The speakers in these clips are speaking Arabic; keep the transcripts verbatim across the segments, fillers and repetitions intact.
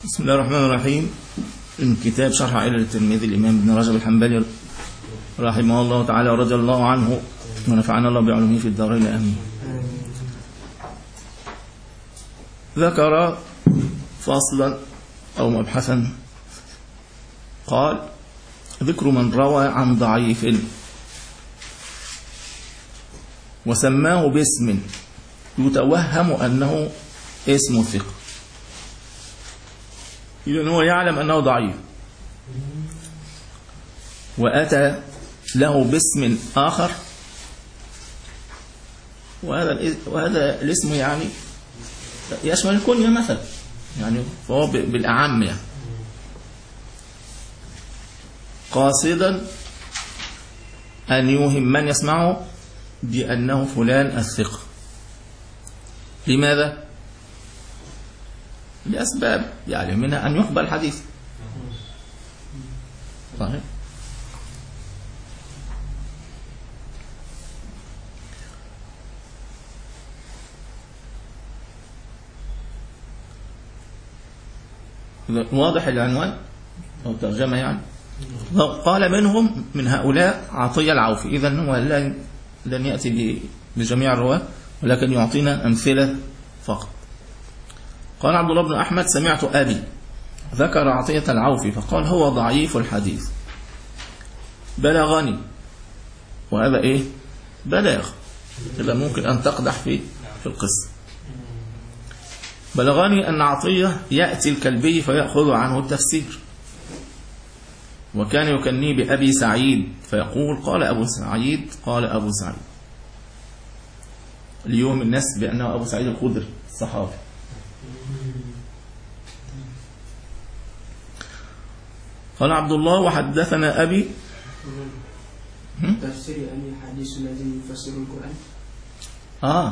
بسم الله الرحمن الرحيم. من كتاب شرح علل الترمذي الإمام ابن رجب الحنبلي رحمه الله تعالى ورضي الله عنه ونفعنا الله بعلومه في الدارين آمين. ذكر فصلا أو مبحثا قال: ذكر من روى عن ضعيف وسماه باسم يتوهم أنه اسم ثقة، إذن هو يعلم أنه ضعيف وأتى له باسم آخر، وهذا وهذا الاسم يعني يشمل الكنية مثلا، يعني فهو بالأعم يعني قاصدا أن يوهم من يسمعه بأنه فلان الثقة. لماذا؟ لأسباب يعني منها أن يقبل الحديث. صحيح. واضح العنوان أو ترجمة يعني. قال منهم من هؤلاء عطية العوفي، إذن هو لن يأتي بجميع الرواة ولكن يعطينا أمثلة فقط. قال عبد الله بن أحمد: سمعت أبي ذكر عطية العوفي فقال: هو ضعيف الحديث. بلغني، وهذا إيه؟ بلاغ، إذا ممكن أن تقدح في في القصة. بلغني أن عطية يأتي الكلبي فيأخذ عنه التفسير، وكان يكني بأبي سعيد فيقول: قال أبو سعيد قال أبو سعيد، اليوم الناس بأنه أبو سعيد الخدري الصحابي. قال عبد الله: وحدثنا أبي تفسير أن الحديث الذي يفسر القرآن. آه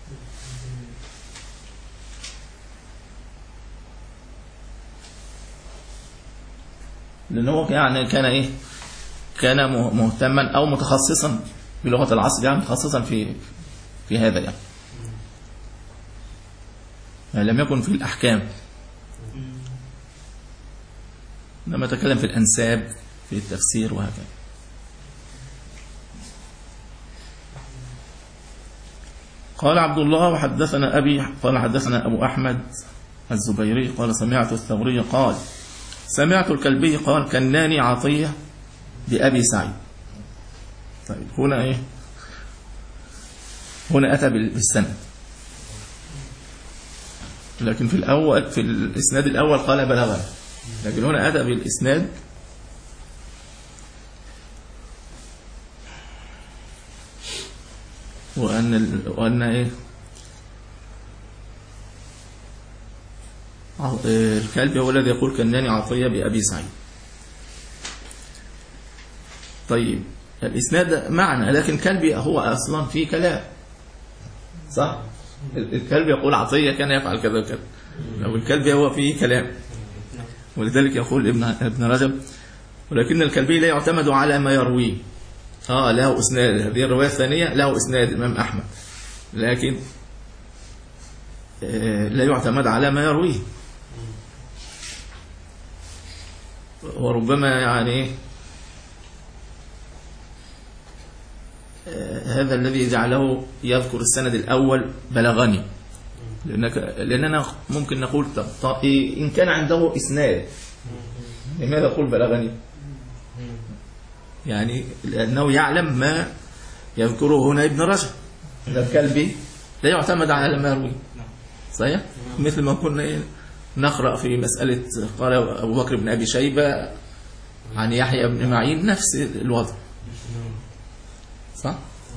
لأنه يعني كان إيه؟ كان مهتما أو متخصصا بلغة العصر، يعني متخصصا في في هذا يعني. يعني لم يكن في الأحكام، لما تكلم في الأنساب في التفسير وهكذا. قال عبد الله: وحدثنا أبي قال حدثنا أبو أحمد الزبيري قال: سمعت الثوري قال: سمعت الكلبي قال: كناني عطية بأبي سعيد. طيب هنا إيه؟ هنا أتى بالسند، لكن في الأول في الإسناد الأول قال بلغني، لكن هنا أتى بالإسناد وأن وأن إيه؟ الكلبي هو الذي يقول كناني عطية بأبي سعيد. طيب الإسناد معنى، لكن كلبي هو أصلا فيه كلام، صح؟ الكلب يقول عطية كان يفعل كذا وكذا، أو الكلب هو فيه كلام، ولذلك يقول ابن ابن رجب: ولكن الكلبي لا يعتمد على ما يرويه. آه له إسناد، هذه الرواية الثانية له إسناد الإمام أحمد، لكن آه لا يعتمد على ما يرويه، وربما يعني آه هذا الذي جعله يذكر السند الأول بلغني، لأنك لأننا ممكن نقول طب, طب إن كان عنده إسناد لماذا يقول بلغني؟ يعني لأنه يعلم ما يذكره هنا ابن رجب أن الكلبي لا يعتمد على ما يروي. صحيح؟ مثل ما كنا نقرأ في مسألة قال أبو بكر بن أبي شيبة عن يحيى بن معين، نفس الوضع، صح؟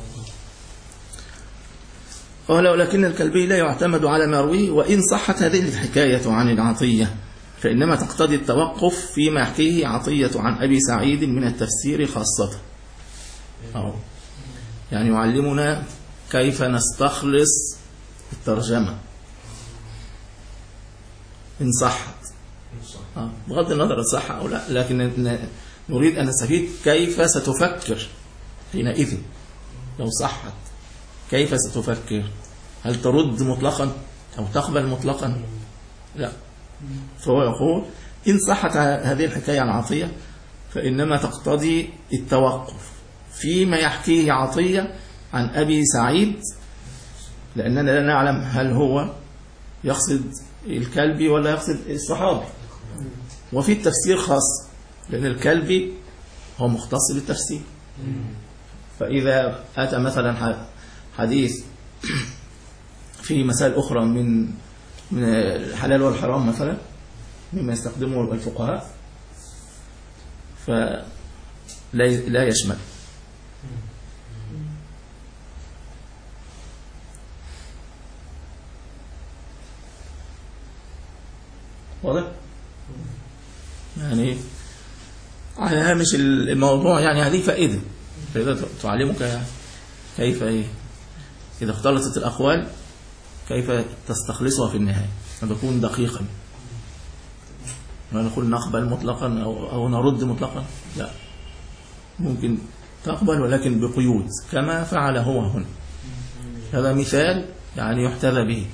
قال: ولكن الكلبي لا يعتمد على ما يرويه، وإن صحت هذه الحكاية عن العطية فإنما تقتضي التوقف فيما يحكيه عطية عن أبي سعيد من التفسير خاصة. أو يعني يعلمنا كيف نستخلص الترجمة إن صحت، بغض النظر إن صح أو لا، لكن نريد أن نستفيد كيف ستفكر حينئذ لو صحت. كيف ستفكر؟ هل ترد مطلقا أو تقبل مطلقا؟ لا، فهو يقول إن صحت هذه الحكاية عن عطية فإنما تقتضي التوقف فيما يحكيه عطية عن أبي سعيد، لأننا لا نعلم هل هو يقصد الكلبي ولا يقصد الصحابي. وفي التفسير خاص، لأن الكلبي هو مختص بالتفسير. فإذا أتى مثلا حديث في مسائل أخرى من من الحلال والحرام مثلا مما يستخدمه الفقهاء فلا لا يشمل. واضح؟ يعني على هامش الموضوع، يعني هذه فائدة فائدة تعلمك كيف إيه إذا اختلطت الأقوال كيف تستخلصها في النهاية، تكون دقيقا. ما نقول نقبل مطلقا أو, أو نرد مطلقا، لا، ممكن تقبل ولكن بقيود كما فعل هو هنا. هذا مثال يعني يحتذى به،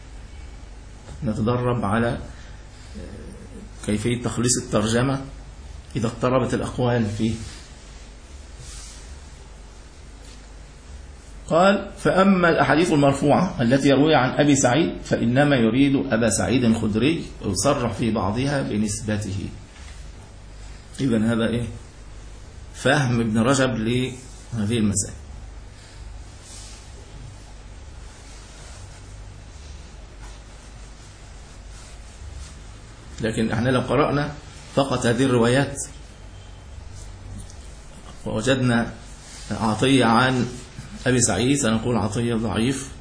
نتدرب على كيفية تخليص الترجمة إذا اضطربت الأقوال فيه. قال فأما الأحاديث المرفوعة التي يروي عن أبي سعيد فإنما يريد أبا سعيد الخدري ويصرح في بعضها بنسبته. إذن هذا إيه فهم ابن رجب لهذه المسائل. لكن احنا لو قرأنا فقط هذه الروايات ووجدنا عطية عن أبي سعيد سنقول عطية ضعيف،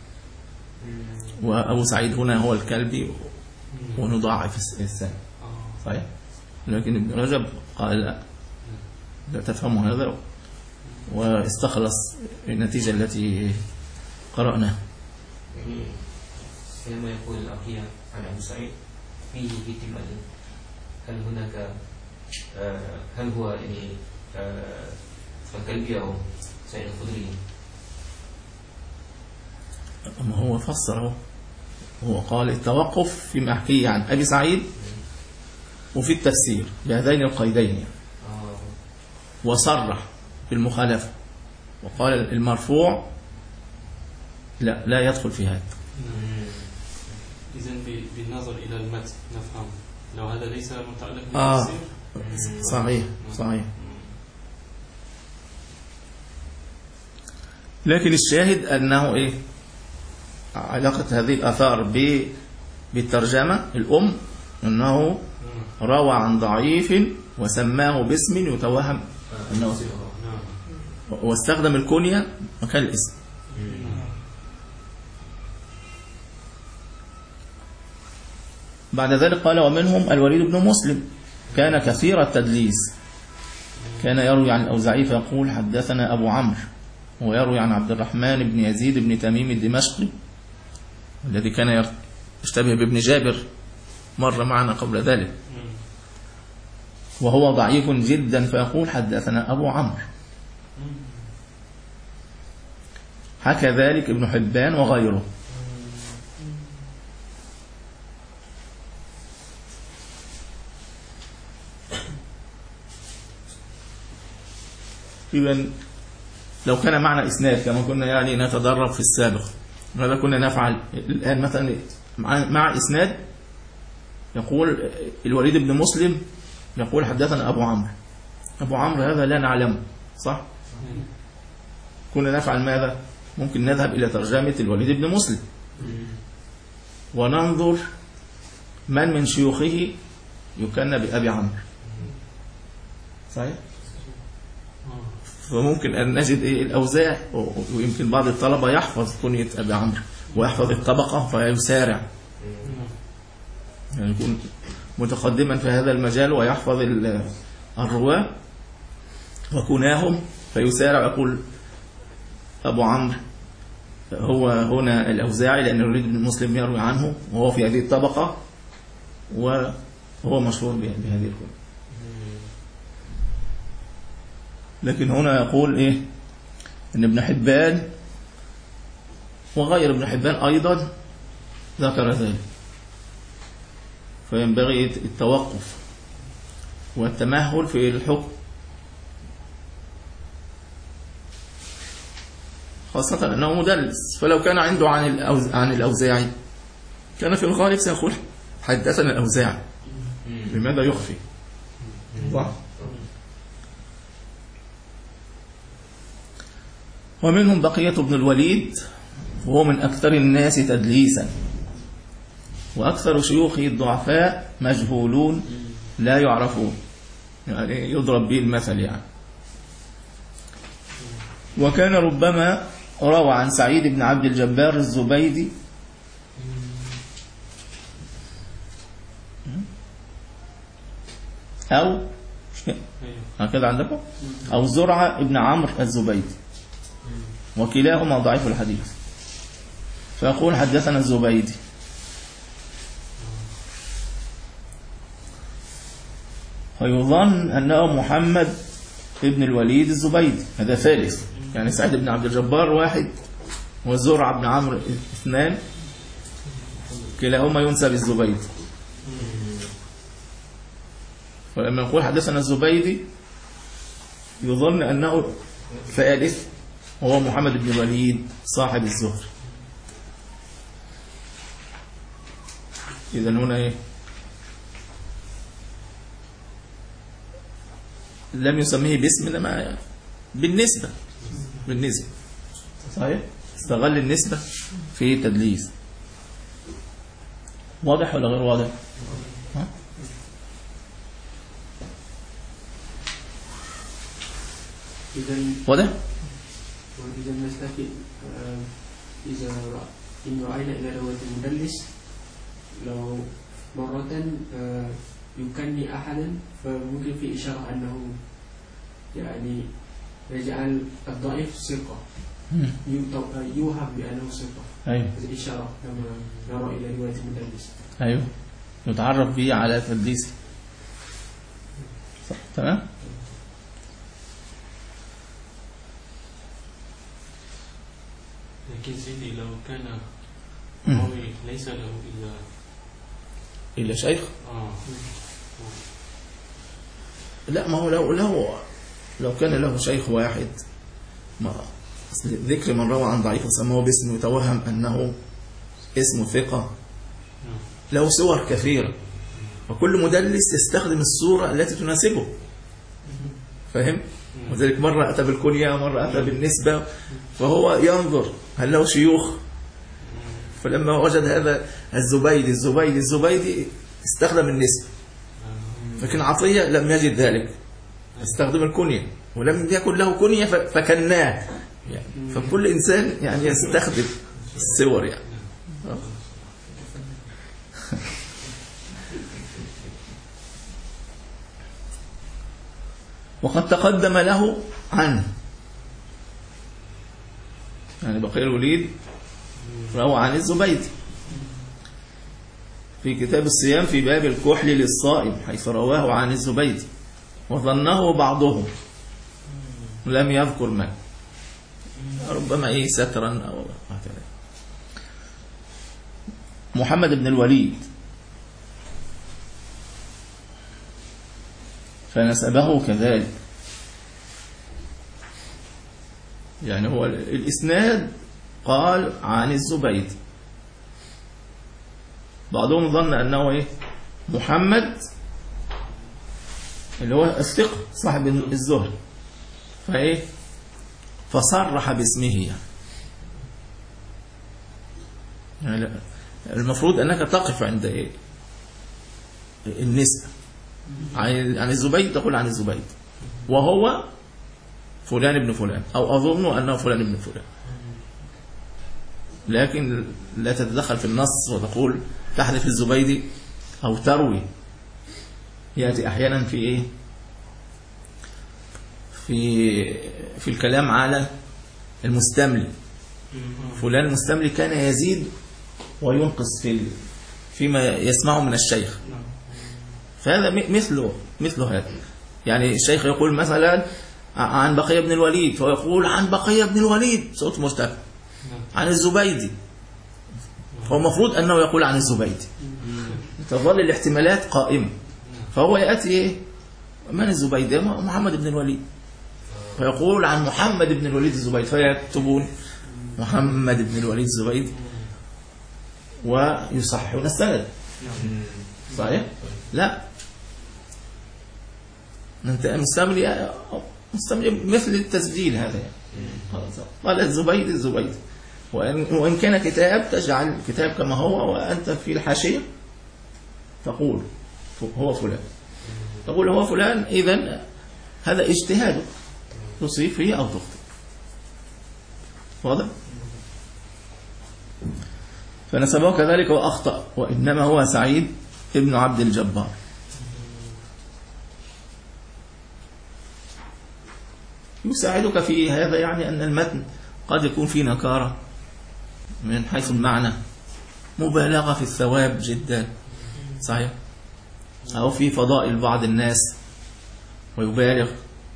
وأبو سعيد هنا هو الكلبي ونضاعف السنة، صحيح؟ لكن ابن رجب قال لا, لا تفهموا هذا، واستخلص النتيجة التي قرأناها. يعني كما يقول الأخير عن أبو سعيد فيه احتمال، هل هناك هل هو يعني الكلبي أو سعيد الخدري؟ ما هو فسره، هو قال التوقف فيما حكي عن أبي سعيد وفي التفسير بهذين القيدين، وصرح بالمخالفة وقال المرفوع لا لا يدخل في هذا. إذن بالنظر إلى المتن نفهم لو هذا ليس متعلق آه بالتفسير. صحيح صحيح. لكن الشاهد أنه إيه علاقة هذه الآثار بالترجمة الأم، أنه روى عن ضعيف وسماه باسم يتوهم أنه واستخدم الكنية مكان الاسم. بعد ذلك قال ومنهم الوليد بن مسلم كان كثير التدليس، كان يروي عن الأوزاعي فيقول حدثنا أبو عمرو، ويروي عن عبد الرحمن بن يزيد بن تميم الدمشقي الذي كان يشتبه بابن جابر مر معنا قبل ذلك، وهو ضعيف جدا فيقول حدثنا أبو عمرو. حكى ذلك ابن حبان وغيره. إذن لو كان معنا إسناد كما كنا يعني نتدرب في السابق، ماذا كنا نفعل الآن؟ مثلا مع إسناد يقول الوليد بن مسلم يقول حدثنا أبو عمرو، أبو عمرو هذا لا نعلمه، صح؟ كنا نفعل ماذا؟ ممكن نذهب إلى ترجمة الوليد بن مسلم وننظر من من شيوخه يكنى بأبي عمرو، صحيح؟ فممكن أن نجد إيه الأوزاع، ويمكن بعض الطلبة يحفظ كنية أبي عمرو ويحفظ الطبقة فيسارع، يعني يكون متقدما في هذا المجال ويحفظ الرواة وكناهم فيسارع يقول أبو عمرو هو هنا الأوزاعي، لأن الوليد بن مسلم يروي عنه وهو في هذه الطبقة وهو مشهور بهذه الكنية. لكن هنا يقول إيه إن ابن حبان وغير ابن حبان أيضا ذكر ذلك، فينبغي التوقف والتمهل في الحكم، خاصة أنه مدلس. فلو كان عنده عن الأوز... عن الأوزاعي كان في الغالب سيقول حدثنا الأوزاعي، لماذا يخفي؟ صح. ومنهم بقية بن الوليد وهو من أكثر الناس تدليسا، وأكثر شيوخه الضعفاء مجهولون لا يعرفون، يعني يضرب به المثل يعني. وكان ربما روى عن سعيد بن عبد الجبار الزبيدي أو هكذا عندكم، أو زرعة ابن عمرو الزبيدي، وكلاهما ضعيف الحديث، فيقول حدثنا الزبيدي. ويظن أنه محمد ابن الوليد الزبيدي، هذا ثالث، يعني سعيد بن عبد الجبار واحد وزرعة بن عمرو اثنان، كلاهما ينسب الزبيدي. ولما يقول حدثنا الزبيدي يظن أنه ثالث وهو محمد بن الوليد صاحب الزهري. إذن هنا إيه؟ لم يسميه باسم، لما بالنسبة بالنسبة صحيح، استغل النسبة في تدليس. واضح ولا غير واضح؟ ها؟ واضح؟ وإذا نستفيد إذا إن رأينا إلى رواية المدلس لو مرة يكني أحدا فممكن في إشارة أنه يعني يجعل الضعيف ثقة، يوهم بأنه ثقة. أيوه. إشارة لما نرى إلى رواية المدلس. أيوه. يتعرف به على تدليسه. صح. تمام. لكن سيدي لو كان راوي ليس له إلا إلا شيخ. آه. لا، ما هو لو له لو كان له شيخ واحد، ما ذكر من روى عن ضعيف وسموه باسم يتوهم أنه اسم ثقة، له صور كثيرة، وكل مدلس يستخدم الصورة التي تناسبه، فهم؟ وذلك مرة أتى بالكنية مرة أتى بالنسبة، فهو ينظر هل له شيوخ. فلما وجد هذا الزبيدي الزبيدي الزبيدي استخدم النسبة، لكن عطية لم يجد ذلك، استخدم الكنية، ولم يكن له كنية فكناه يعني. فكل إنسان يعني يستخدم الصور يعني. وقد تقدم له عنه، يعني بقي الوليد روى عن الزبيدي في كتاب الصيام في باب الكحل للصائم، حيث رواه عن الزبيدي، وظنه بعضهم، لم يذكر من، ربما ايه سترا او هكذا. محمد بن الوليد فنسبه كذلك، يعني هو الإسناد قال عن الزبيدي، بعضهم ظن أنه إيه محمد اللي هو الثقة صاحب الزهري، فإيه فصرح باسمه يعني. يعني المفروض أنك تقف عند إيه النسبة، عن الزبيد تقول عن الزبيد وهو فلان ابن فلان، أو أظن أنه فلان ابن فلان، لكن لا تتدخل في النص وتقول تحذف الزبيدي أو تروي. يأتي أحيانا في إيه في في الكلام على المستملي، فلان المستملي كان يزيد وينقص في فيما يسمعه من الشيخ، فهذا مثله مثل هذا. يعني الشيخ يقول مثلا عن بقية بن الوليد، فهو يقول عن بقية بن الوليد صوت مرتفع، عن الزبيدي، هو المفروض أنه يقول عن الزبيدي، تظل الاحتمالات قائمة. فهو يأتي إيه؟ من الزبيدي؟ محمد بن الوليد، فيقول عن محمد بن الوليد الزبيدي، فيكتبون محمد بن الوليد الزبيدي ويصححون السند. صحيح؟ لا، أنت مستملي مستملي مثل التسجيل هذا يعني. قال الزبيدي الزبيدي، وإن, وإن كان كتاب تجعل الكتاب كما هو، وأنت في الحاشية تقول هو فلان، تقول هو فلان، إذن هذا اجتهادك تصيب فيه أو تخطئ. واضح؟ فنسبه كذلك وأخطأ، وإنما هو سعيد ابن عبد الجبار. يساعدك في هذا يعني أن المتن قد يكون فيه نكارة من حيث المعنى، مبالغة في الثواب جدا، صحيح، أو في فضائل بعض الناس ويبالغ،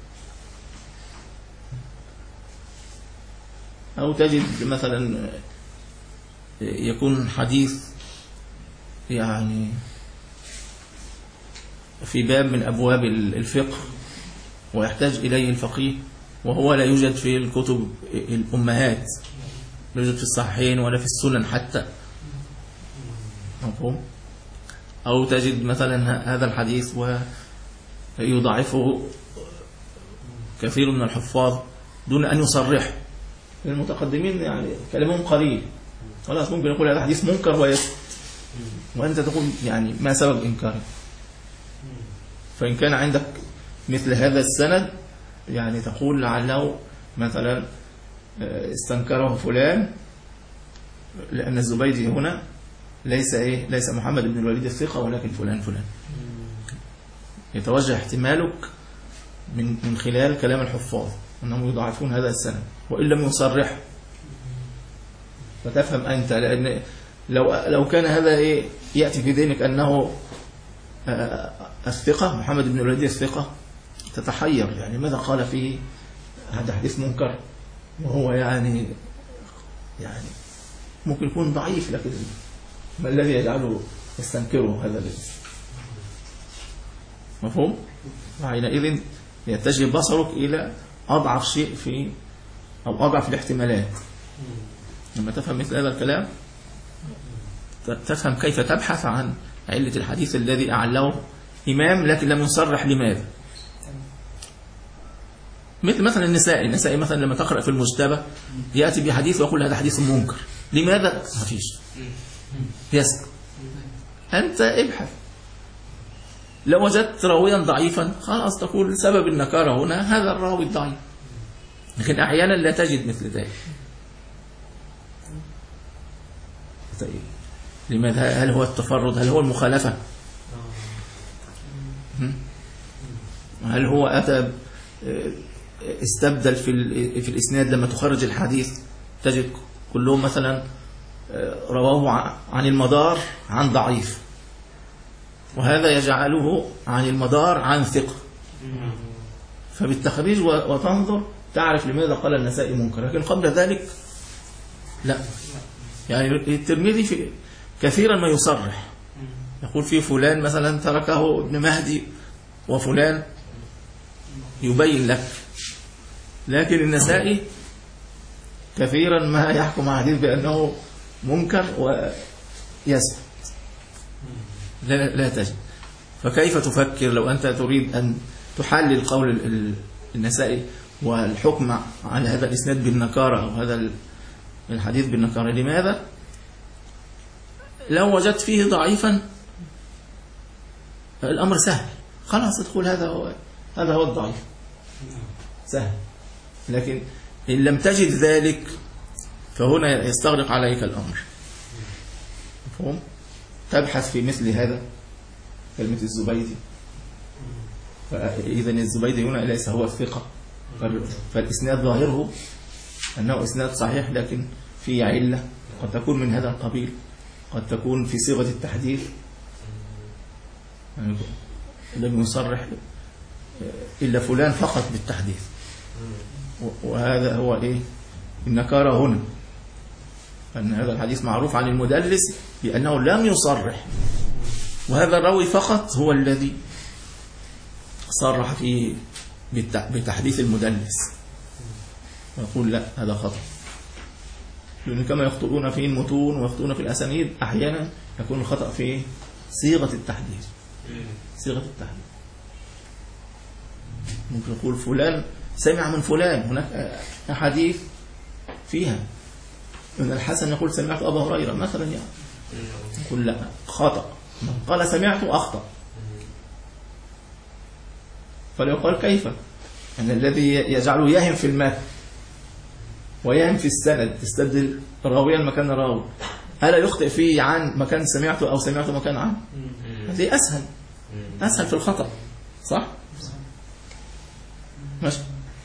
أو تجد مثلا يكون حديث يعني في باب من أبواب الفقه ويحتاج إليه الفقيه، وهو لا يوجد في الكتب الأمهات، لا يوجد في الصحيحين ولا في السنن حتى، مفهوم؟ أو تجد مثلا هذا الحديث ويضعفه كثير من الحفاظ دون أن يصرح. المتقدمين يعني كلامهم قليل، خلاص ممكن يقول هذا حديث منكر ويسكت، وأنت تقول يعني ما سبب إنكاره. فإن كان عندك مثل هذا السند يعني تقول لعله مثلا استنكره فلان، لأن الزبيدي هنا ليس إيه ليس محمد بن الوليد الثقة، ولكن فلان فلان. يتوجه احتمالك من من خلال كلام الحفاظ أنهم يضعفون هذا السند وإن لم يصرح، فتفهم أنت، لأن لو لو كان هذا إيه يأتي في ذهنك أنه الثقة محمد بن الوليد الثقة، تتحير يعني ماذا قال فيه هذا حديث منكر، وهو يعني يعني ممكن يكون ضعيف، لكن ما الذي يجعله يستنكره هذا الاسم؟ مفهوم؟ وحينئذ يتجه بصرك إلى أضعف شيء في أو أضعف الاحتمالات. لما تفهم مثل هذا الكلام تفهم كيف تبحث عن علة الحديث الذي أعله إمام لكن لم يصرح لماذا. مثل مثلا النسائي النسائي مثلا لما تقرأ في المجتبى يأتي بحديث ويقول هذا حديث منكر، لماذا؟ ما فيش، يسكت. أنت ابحث، لو وجدت راويا ضعيفا خلاص تقول سبب النكارة هنا هذا الراوي الضعيف، لكن أحيانا لا تجد مثل ذلك. طيب لماذا؟ هل هو التفرد؟ هل هو المخالفة؟ هل هو أتى استبدل في في الإسناد لما تخرج الحديث تجد كلهم مثلا رواه عن المدار عن ضعيف، وهذا يجعله عن المدار عن ثقة، فبالتخريج وتنظر تعرف لماذا قال النسائي منكر، لكن قبل ذلك لا. يعني الترمذي في كثيرا ما يصرح يقول في فلان مثلا تركه ابن مهدي وفلان يبين لك، لكن النسائي كثيرا ما يحكم حديث بأنه منكر ويسكت، لا, لا تجد. فكيف تفكر لو أنت تريد أن تحلل قول النسائي والحكم على هذا الإسناد بالنكارة أو هذا الحديث بالنكارة؟ لماذا؟ لو وجدت فيه ضعيفا الأمر سهل، خلاص تقول هذا هو هذا هو الضعيف، سهل. لكن إن لم تجد ذلك فهنا يستغرق عليك الأمر، مفهوم؟ تبحث في مثل هذا كلمة الزبيدي، فإذا الزبيدي هنا ليس هو الثقة، فالإسناد ظاهره أنه إسناد صحيح لكن فيه علة قد تكون من هذا القبيل، قد تكون في صيغة التحديث يعني لم يصرح إلا فلان فقط بالتحديث، وهذا هو إيه النكارة هنا، أن هذا الحديث معروف عن المدلس بأنه لم يصرح وهذا الراوي فقط هو الذي صرح في بتحديث المدلس، ويقول لا هذا خطأ. لأن كما يخطئون في المتون ويخطئون في الأسانيد أحيانا يكون الخطأ في صيغة التحديث. صيغة التحديث ممكن يقول فلان سمع من فلان، هناك أحاديث فيها من الحسن يقول سمعت أبا هريرة مثلا، يعني يقول لا خطأ، من قال سمعت أخطأ. فليقال كيف أن الذي يجعله يهم في المتن ويهم في السند تستبدل راويا مكان راوي، ألا يخطئ فيه عن مكان سمعته أو سمعته مكان عن؟ هذه أسهل أسهل في الخطأ، صح؟ ماشي.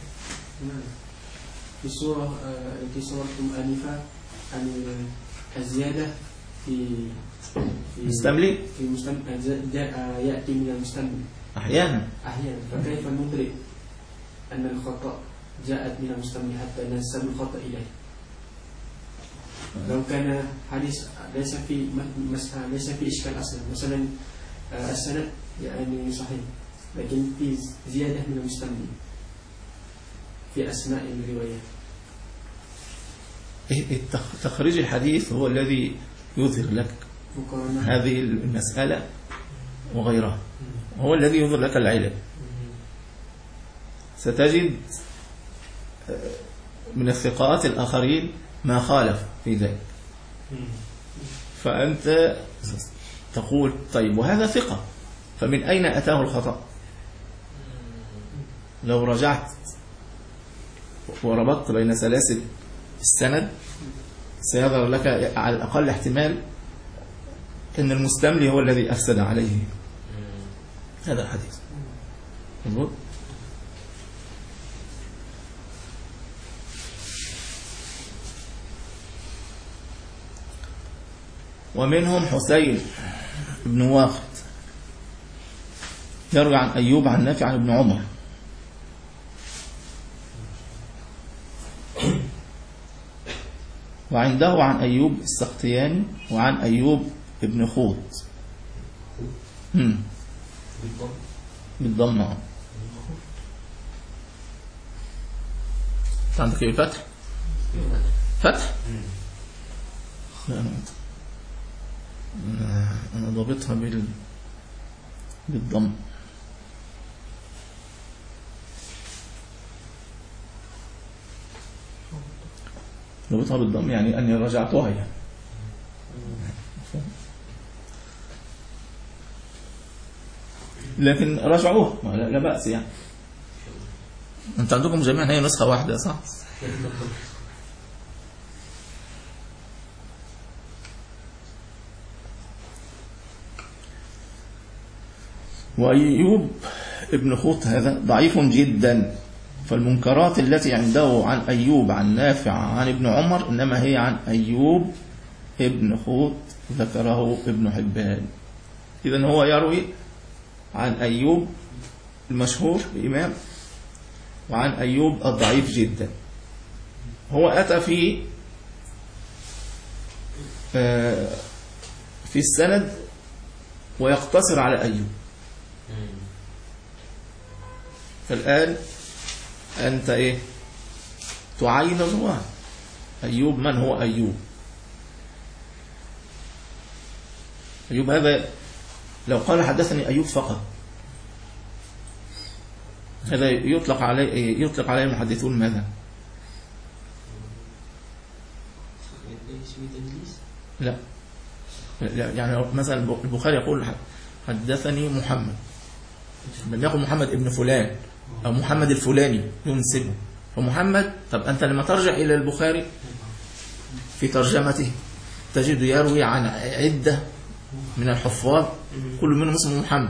في سورة في سورة آنفة عن الزيادة في في مستملي في مستملي يأتي من المستملي أحيانا أحيانا فكيف ندرك أن الخطأ جاءت من المستملي حتى ننسب الخطأ إليه؟ لو كان حديث ليس في ليس في إشكال أصلا، مثلا السند يعني صحيح لكن في زيادة من المستملي في أسماء الروايات. تخريج الحديث هو الذي يظهر لك هذه المسألة وغيرها، هو الذي يظهر لك العلم. ستجد من الثقات الآخرين ما خالف في ذلك، فأنت تقول طيب وهذا ثقة فمن أين أتاه الخطأ؟ لو رجعت وربطت بين سلاسل السند سيظهر لك على الأقل احتمال أن المستملي هو الذي أفسد عليه هذا الحديث. مظبوط؟ ومنهم حسين بن واقد يروي عن أيوب عن نافع عن ابن عمر، وعنده عن أيوب السختياني وعن أيوب ابن خوط بالضم. عندك ايه فتح؟ فتح؟ لا أنا أنا ضابطها بال بالضم. ضابطها بالضم يعني أني رجعتها يعني. لكن رجعوه لا بأس يعني. أنت عندكم جميعا هي نسخة واحدة صح؟ وأيوب ابن خوط هذا ضعيف جدا، فالمنكرات التي عنده عن أيوب عن نافع عن ابن عمر إنما هي عن أيوب ابن خوط ذكره ابن حبان. إذن هو يروي عن أيوب المشهور الإمام وعن أيوب الضعيف جدا. هو أتى في في السند ويقتصر على أيوب. فالآن أنت إيه تعين الرواه. أيوب من هو أيوب؟ أيوب هذا لو قال حدثني أيوب فقط هذا يطلق عليه يطلق عليه المحدثون ماذا؟ لا يعني مثلا البخاري يقول حدثني محمد، لم يقل محمد ابن فلان أو محمد الفلاني ينسبه. فمحمد طب أنت لما ترجع إلى البخاري في ترجمته تجد يروي عن عدة من الحفاظ كل منهم اسمه محمد.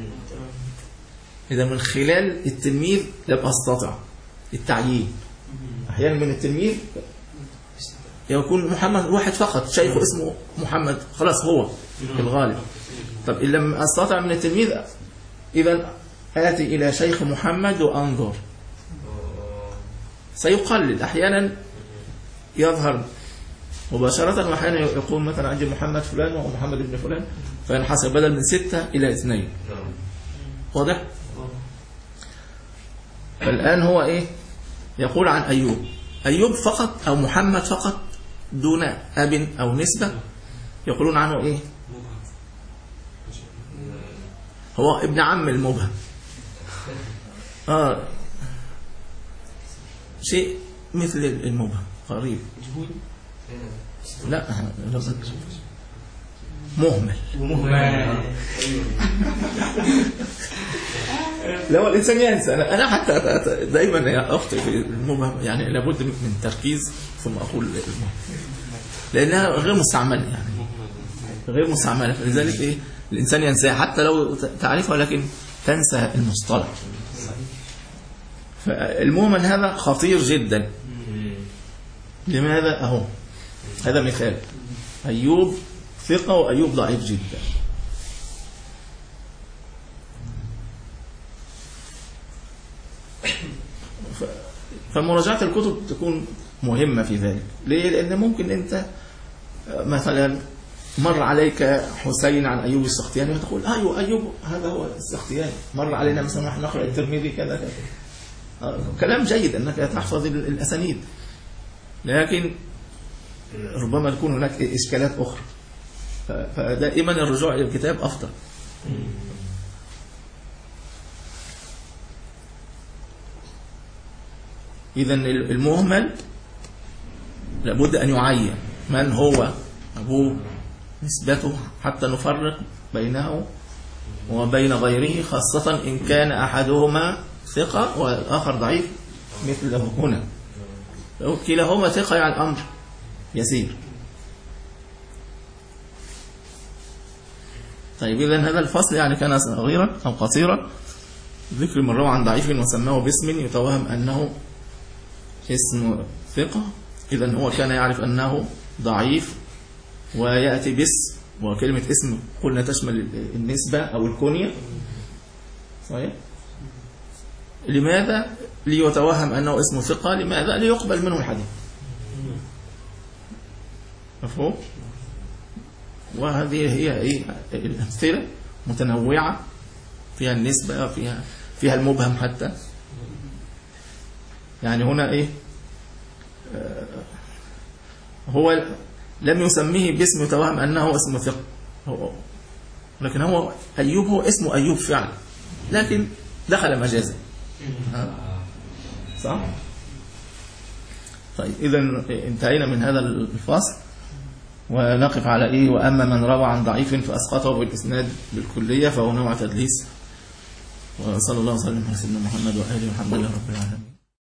إذا من خلال التلميذ لم أستطع التعيين. أحيانا من التلميذ يكون محمد واحد فقط شيخه اسمه محمد خلاص هو في الغالب. طب إن لم أستطع من التلميذ إذا آتي إلى شيخ محمد وأنظر. سيقلل أحيانا يظهر مباشرة وأحيانا يقول مثلا عندي محمد فلان ومحمد ابن فلان فينحصر بدل من ستة إلى اثنين. واضح؟ فالآن هو إيه يقول عن أيوب، أيوب فقط أو محمد فقط دون أب أو نسبة يقولون عنه إيه؟ هو ابن عم المبهم. آه شيء مثل المبهم قريب. لا مهمل. لو الإنسان ينسى، أنا أنا حتى دائما أخطئ في المبهم، يعني لابد من تركيز ثم أقول المبهم لأنها غير مستعملة، يعني غير مستعملة، فلذلك إيه الإنسان ينسى حتى لو تعرفها لكن تنسى المصطلح. فالمهمل هذا خطير جدا. لماذا؟ أهو هذا مثال، أيوب ثقة وأيوب ضعيف جدا. فمراجعة الكتب تكون مهمة في ذلك. ليه؟ لأن ممكن أنت مثلا مر عليك حسين عن أيوب السختياني وتقول أيوه أيوب هذا هو السختياني، مر علينا مثلا نحن نقرأ الترمذي كذا كذا. كلام جيد أنك تحفظ الأسانيد، لكن ربما تكون هناك إشكالات أخرى، فدائما الرجوع إلى الكتاب أفضل. إذن المهمل لابد أن يعين من هو أبوه، نسبته، حتى نفرق بينه وبين غيره، خاصة إن كان أحدهما ثقة والآخر ضعيف مثله هنا. لو كلاهما ثقة يعني الأمر يسير. طيب إذن هذا الفصل يعني كان صغيرا أو قصيرا، ذكر من روى عن ضعيف وسماه باسم يتوهم أنه اسم ثقة. إذن هو كان يعرف أنه ضعيف ويأتي باسم، وكلمة اسم قلنا تشمل النسبة أو الكنية، صحيح؟ لماذا؟ ليتوهم أنه اسم ثقة. لماذا؟ ليقبل منه الحديث. مفهوم؟ وهذه هي إيه الأمثلة متنوعة، فيها النسبة، فيها فيها المبهم حتى. يعني هنا إيه آه هو لم يسميه باسم يتوهم أنه اسم ثقة، لكن هو أيوب هو اسمه أيوب فعلا، لكن دخل مجازا. صح؟ طيب إذن انتهينا من هذا الفصل، ونقف على إيه؟ وأما من روى عن ضعيف فأسقطه بالإسناد بالكلية فهو نوع تدليس. وصلى الله وسلم على سيدنا محمد وآله والحمد لله رب العالمين.